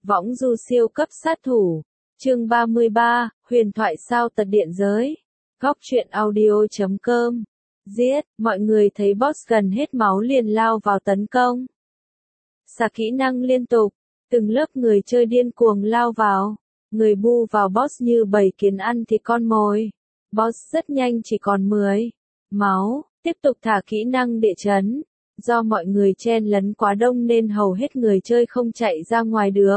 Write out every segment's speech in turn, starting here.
Võng du siêu cấp sát thủ. Chương 33, huyền thoại sao tật điện giới. Góc truyện audio.com. Giết, mọi người thấy boss gần hết máu liền lao vào tấn công. Xả kỹ năng liên tục, từng lớp người chơi điên cuồng lao vào. Người bu vào boss như bầy kiến ăn thịt con mồi. Boss rất nhanh chỉ còn 10 máu, tiếp tục thả kỹ năng địa chấn. Do mọi người chen lấn quá đông nên hầu hết người chơi không chạy ra ngoài được.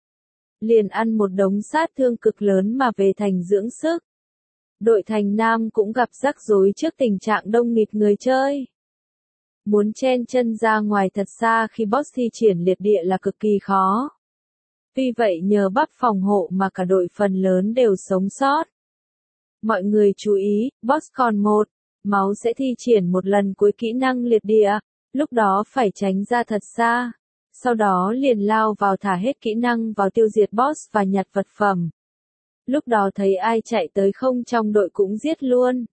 Liền ăn một đống sát thương cực lớn mà về thành dưỡng sức. Đội thành Nam cũng gặp rắc rối trước tình trạng đông nghịt người chơi. Muốn chen chân ra ngoài thật xa khi boss thi triển liệt địa là cực kỳ khó. Tuy vậy nhờ bắp phòng hộ mà cả đội phần lớn đều sống sót. Mọi người chú ý, boss còn 1 máu sẽ thi triển một lần cuối kỹ năng liệt địa, lúc đó phải tránh ra thật xa. Sau đó liền lao vào thả hết kỹ năng vào tiêu diệt boss và nhặt vật phẩm. Lúc đó thấy ai chạy tới không trong đội cũng giết luôn.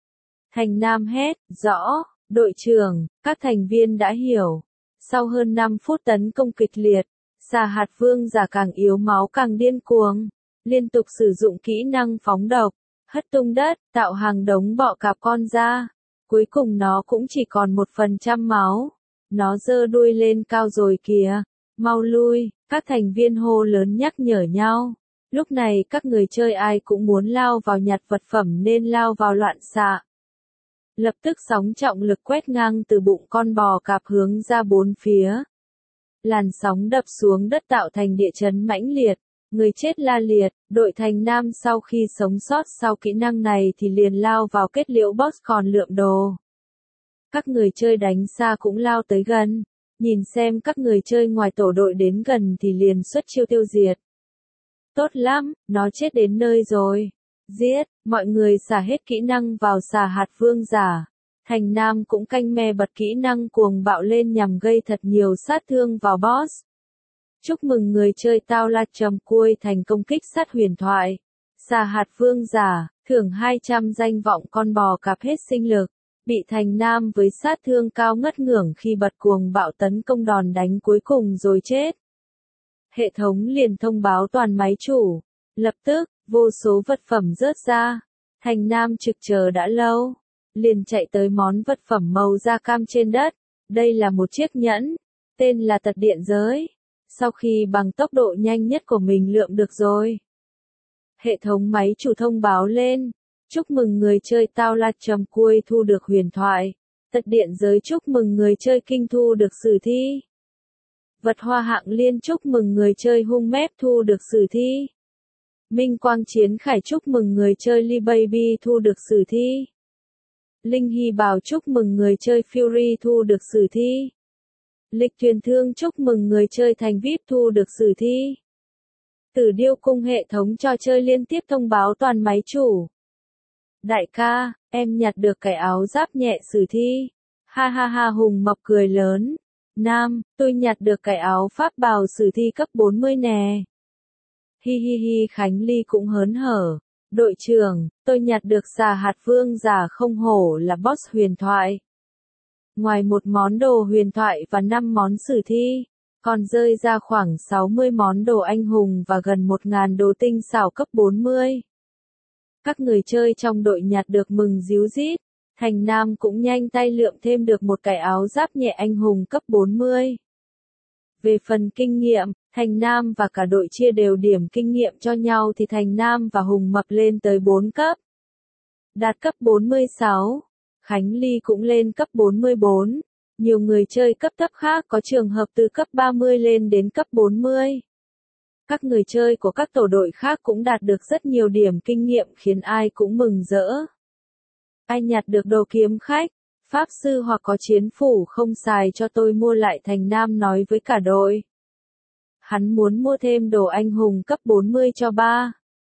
Thành Nam hét, rõ, đội trưởng, các thành viên đã hiểu. Sau hơn 5 phút tấn công kịch liệt, xà hạt vương giả càng yếu máu càng điên cuồng, liên tục sử dụng kỹ năng phóng độc, hất tung đất, tạo hàng đống bọ cạp con ra. Cuối cùng nó cũng chỉ còn 1% máu. Nó giơ đuôi lên cao rồi kìa, mau lui, các thành viên hô lớn nhắc nhở nhau. Lúc này các người chơi ai cũng muốn lao vào nhặt vật phẩm nên lao vào loạn xạ. Lập tức sóng trọng lực quét ngang từ bụng con bò cạp hướng ra bốn phía. Làn sóng đập xuống đất tạo thành địa chấn mãnh liệt, người chết la liệt. Đội thành Nam sau khi sống sót sau kỹ năng này thì liền lao vào kết liễu boss còn lượm đồ. Các người chơi đánh xa cũng lao tới gần, nhìn xem các người chơi ngoài tổ đội đến gần thì liền xuất chiêu tiêu diệt. Tốt lắm, nó chết đến nơi rồi. Giết, mọi người xả hết kỹ năng vào xà hạt vương giả. Thành Nam cũng canh me bật kỹ năng cuồng bạo lên nhằm gây thật nhiều sát thương vào boss. Chúc mừng người chơi tao la trầm cuôi thành công kích sát huyền thoại. Xà hạt vương giả, thưởng 200 danh vọng con bò cạp hết sinh lực. Bị thành Nam với sát thương cao ngất ngưởng khi bật cuồng bạo tấn công đòn đánh cuối cùng rồi chết. Hệ thống liền thông báo toàn máy chủ. Lập tức, vô số vật phẩm rớt ra. Thành Nam trực chờ đã lâu. Liền chạy tới món vật phẩm màu da cam trên đất. Đây là một chiếc nhẫn. Tên là tật điện giới. Sau khi bằng tốc độ nhanh nhất của mình lượm được rồi. Hệ thống máy chủ thông báo lên. Chúc mừng người chơi tao la trầm cuôi thu được huyền thoại. Tật điện giới chúc mừng người chơi kinh thu được sử thi. Vật hoa hạng liên chúc mừng người chơi hung mép thu được sử thi. Minh quang chiến khải chúc mừng người chơi Lee Baby thu được sử thi. Linh hy bào chúc mừng người chơi Fury thu được sử thi. Lịch thuyền thương chúc mừng người chơi thành VIP thu được sử thi. Tử điêu cung hệ thống trò chơi liên tiếp thông báo toàn máy chủ. Đại ca, em nhặt được cái áo giáp nhẹ sử thi. Ha ha ha Hùng Mập cười lớn. Nam, tôi nhặt được cái áo pháp bào sử thi cấp 40 nè. Hi hi hi Khánh Ly cũng hớn hở. Đội trưởng, tôi nhặt được xà hạt vương giả không hổ là boss huyền thoại. Ngoài một món đồ huyền thoại và 5 món sử thi, còn rơi ra khoảng 60 món đồ anh hùng và gần 1.000 đồ tinh xảo cấp 40. Các người chơi trong đội nhặt được mừng ríu rít. Thành Nam cũng nhanh tay lượm thêm được một cái áo giáp nhẹ anh hùng cấp 40. Về phần kinh nghiệm, Thành Nam và cả đội chia đều điểm kinh nghiệm cho nhau thì Thành Nam và Hùng Mập lên tới 4 cấp. Đạt cấp 46. Khánh Ly cũng lên cấp 44. Nhiều người chơi cấp thấp khác có trường hợp từ cấp 30 lên đến cấp 40. Các người chơi của các tổ đội khác cũng đạt được rất nhiều điểm kinh nghiệm khiến ai cũng mừng rỡ. Ai nhặt được đồ kiếm khách, pháp sư hoặc có chiến phủ không xài cho tôi mua lại, Thành Nam nói với cả đội. Hắn muốn mua thêm đồ anh hùng cấp 40 cho ba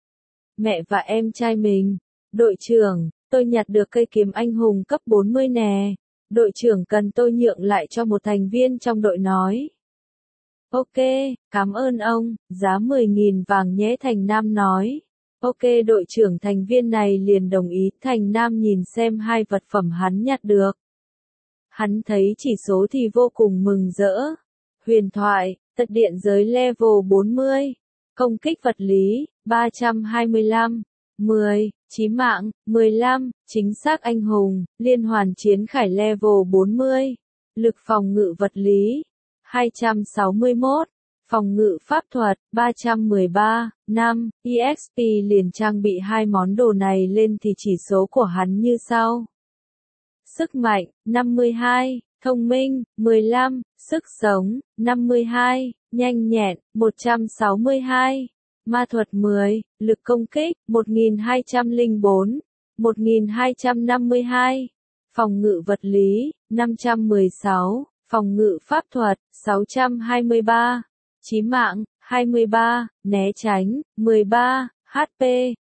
mẹ và em trai mình. Đội trưởng, tôi nhặt được cây kiếm anh hùng cấp 40 nè. Đội trưởng cần tôi nhượng lại cho một thành viên trong đội nói. Ok, cảm ơn ông, giá 10.000 vàng nhé, Thành Nam nói. Ok, đội trưởng thành viên này liền đồng ý. Thành Nam nhìn xem hai vật phẩm hắn nhặt được. Hắn thấy chỉ số thì vô cùng mừng rỡ. Huyền thoại, Tật điện giới level 40. Công kích vật lý, 325. 10. Chí mạng, 15. Chính xác anh hùng, liên hoàn chiến khải level 40. Lực phòng ngự vật lý, 261. Phòng ngự pháp thuật, 313. 5. EXP liền trang bị hai món đồ này lên thì chỉ số của hắn như sau. Sức mạnh, 52. Thông minh, 15. Sức sống, 52. Nhanh nhẹn, 162. Ma thuật 10. Lực công kích, 1204. 1252. Phòng ngự vật lý, 516. Phòng ngự pháp thuật, 623. Chí mạng, 23. Né tránh, 13. HP,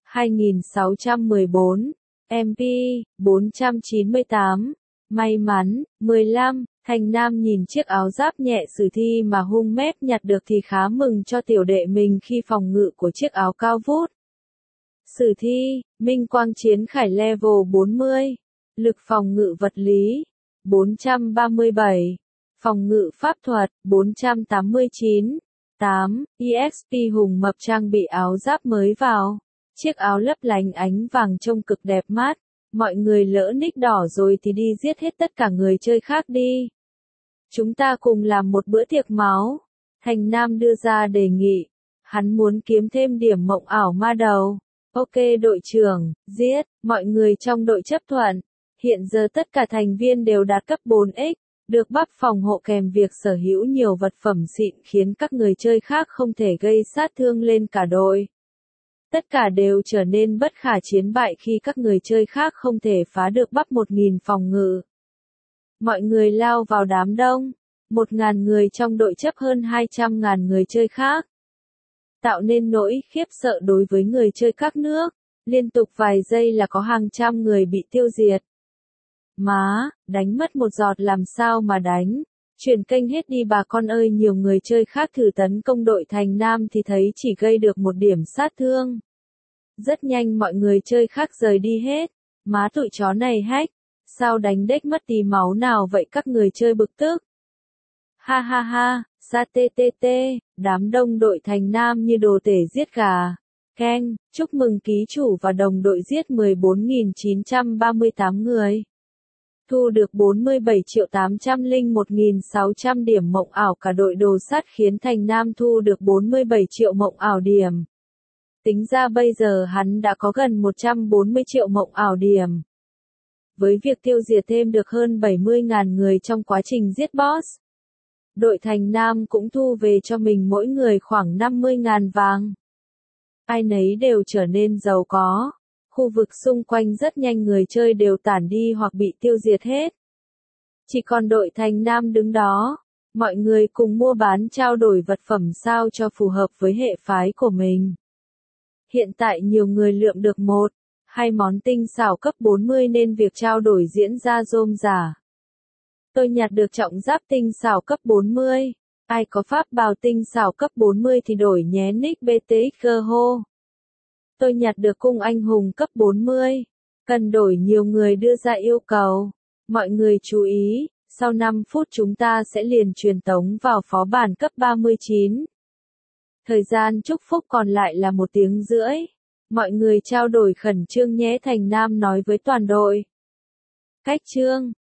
2614. MP, 498. May mắn, 15. Thành Nam nhìn chiếc áo giáp nhẹ sử thi mà hung mép nhặt được thì khá mừng cho tiểu đệ mình khi phòng ngự của chiếc áo cao vút. Sử thi, Minh Quang Chiến Khải level 40. Lực phòng ngự vật lý, 437. Phòng ngự pháp thuật, 489. 8. EXP Hùng Mập trang bị áo giáp mới vào. Chiếc áo lấp lánh ánh vàng trông cực đẹp mắt. Mọi người lỡ nick đỏ rồi thì đi giết hết tất cả người chơi khác đi. Chúng ta cùng làm một bữa tiệc máu. Thành Nam đưa ra đề nghị. Hắn muốn kiếm thêm điểm mộng ảo ma đầu. Ok đội trưởng, giết. Mọi người trong đội chấp thuận. Hiện giờ tất cả thành viên đều đạt cấp 4x. Được buff phòng hộ kèm việc sở hữu nhiều vật phẩm xịn khiến các người chơi khác không thể gây sát thương lên cả đội. Tất cả đều trở nên bất khả chiến bại khi các người chơi khác không thể phá được buff 1000 phòng ngự. Mọi người lao vào đám đông. 1000 người trong đội chấp hơn 200.000 người chơi khác. Tạo nên nỗi khiếp sợ đối với người chơi các nước. Liên tục vài giây là có hàng trăm người bị tiêu diệt. Má, đánh mất một giọt làm sao mà đánh. Chuyển kênh hết đi bà con ơi, nhiều người chơi khác thử tấn công đội Thành Nam thì thấy chỉ gây được một điểm sát thương. Rất nhanh mọi người chơi khác rời đi hết. Má tụi chó này hack. Sao đánh deck mất tí máu nào vậy các người chơi bực tức. Ha ha ha, sa tê tê tê, đám đông đội Thành Nam như đồ tể giết gà. Keng, chúc mừng ký chủ và đồng đội giết 14.938 người. Thu được 47.801.600 điểm mộng ảo, cả đội đồ sắt khiến Thành Nam thu được 47 triệu mộng ảo điểm. Tính ra bây giờ hắn đã có gần 140 triệu mộng ảo điểm. Với việc tiêu diệt thêm được hơn 70.000 người trong quá trình giết boss, đội Thành Nam cũng thu về cho mình mỗi người khoảng 50.000 vàng. Ai nấy đều trở nên giàu có. Khu vực xung quanh rất nhanh người chơi đều tản đi hoặc bị tiêu diệt hết. Chỉ còn đội Thành Nam đứng đó. Mọi người cùng mua bán trao đổi vật phẩm sao cho phù hợp với hệ phái của mình. Hiện tại nhiều người lượm được 1-2 món tinh xảo cấp 40 nên việc trao đổi diễn ra rôm rả. Tôi nhặt được trọng giáp tinh xảo cấp 40. Ai có pháp bào tinh xảo cấp 40 thì đổi nhé nick BTX hô. Tôi nhặt được cung anh hùng cấp 40. Cần đổi nhiều người đưa ra yêu cầu. Mọi người chú ý, sau 5 phút chúng ta sẽ liền truyền tống vào phó bản cấp 39. Thời gian chúc phúc còn lại là 1 tiếng rưỡi. Mọi người trao đổi khẩn trương nhé, Thành Nam nói với toàn đội. Cách chương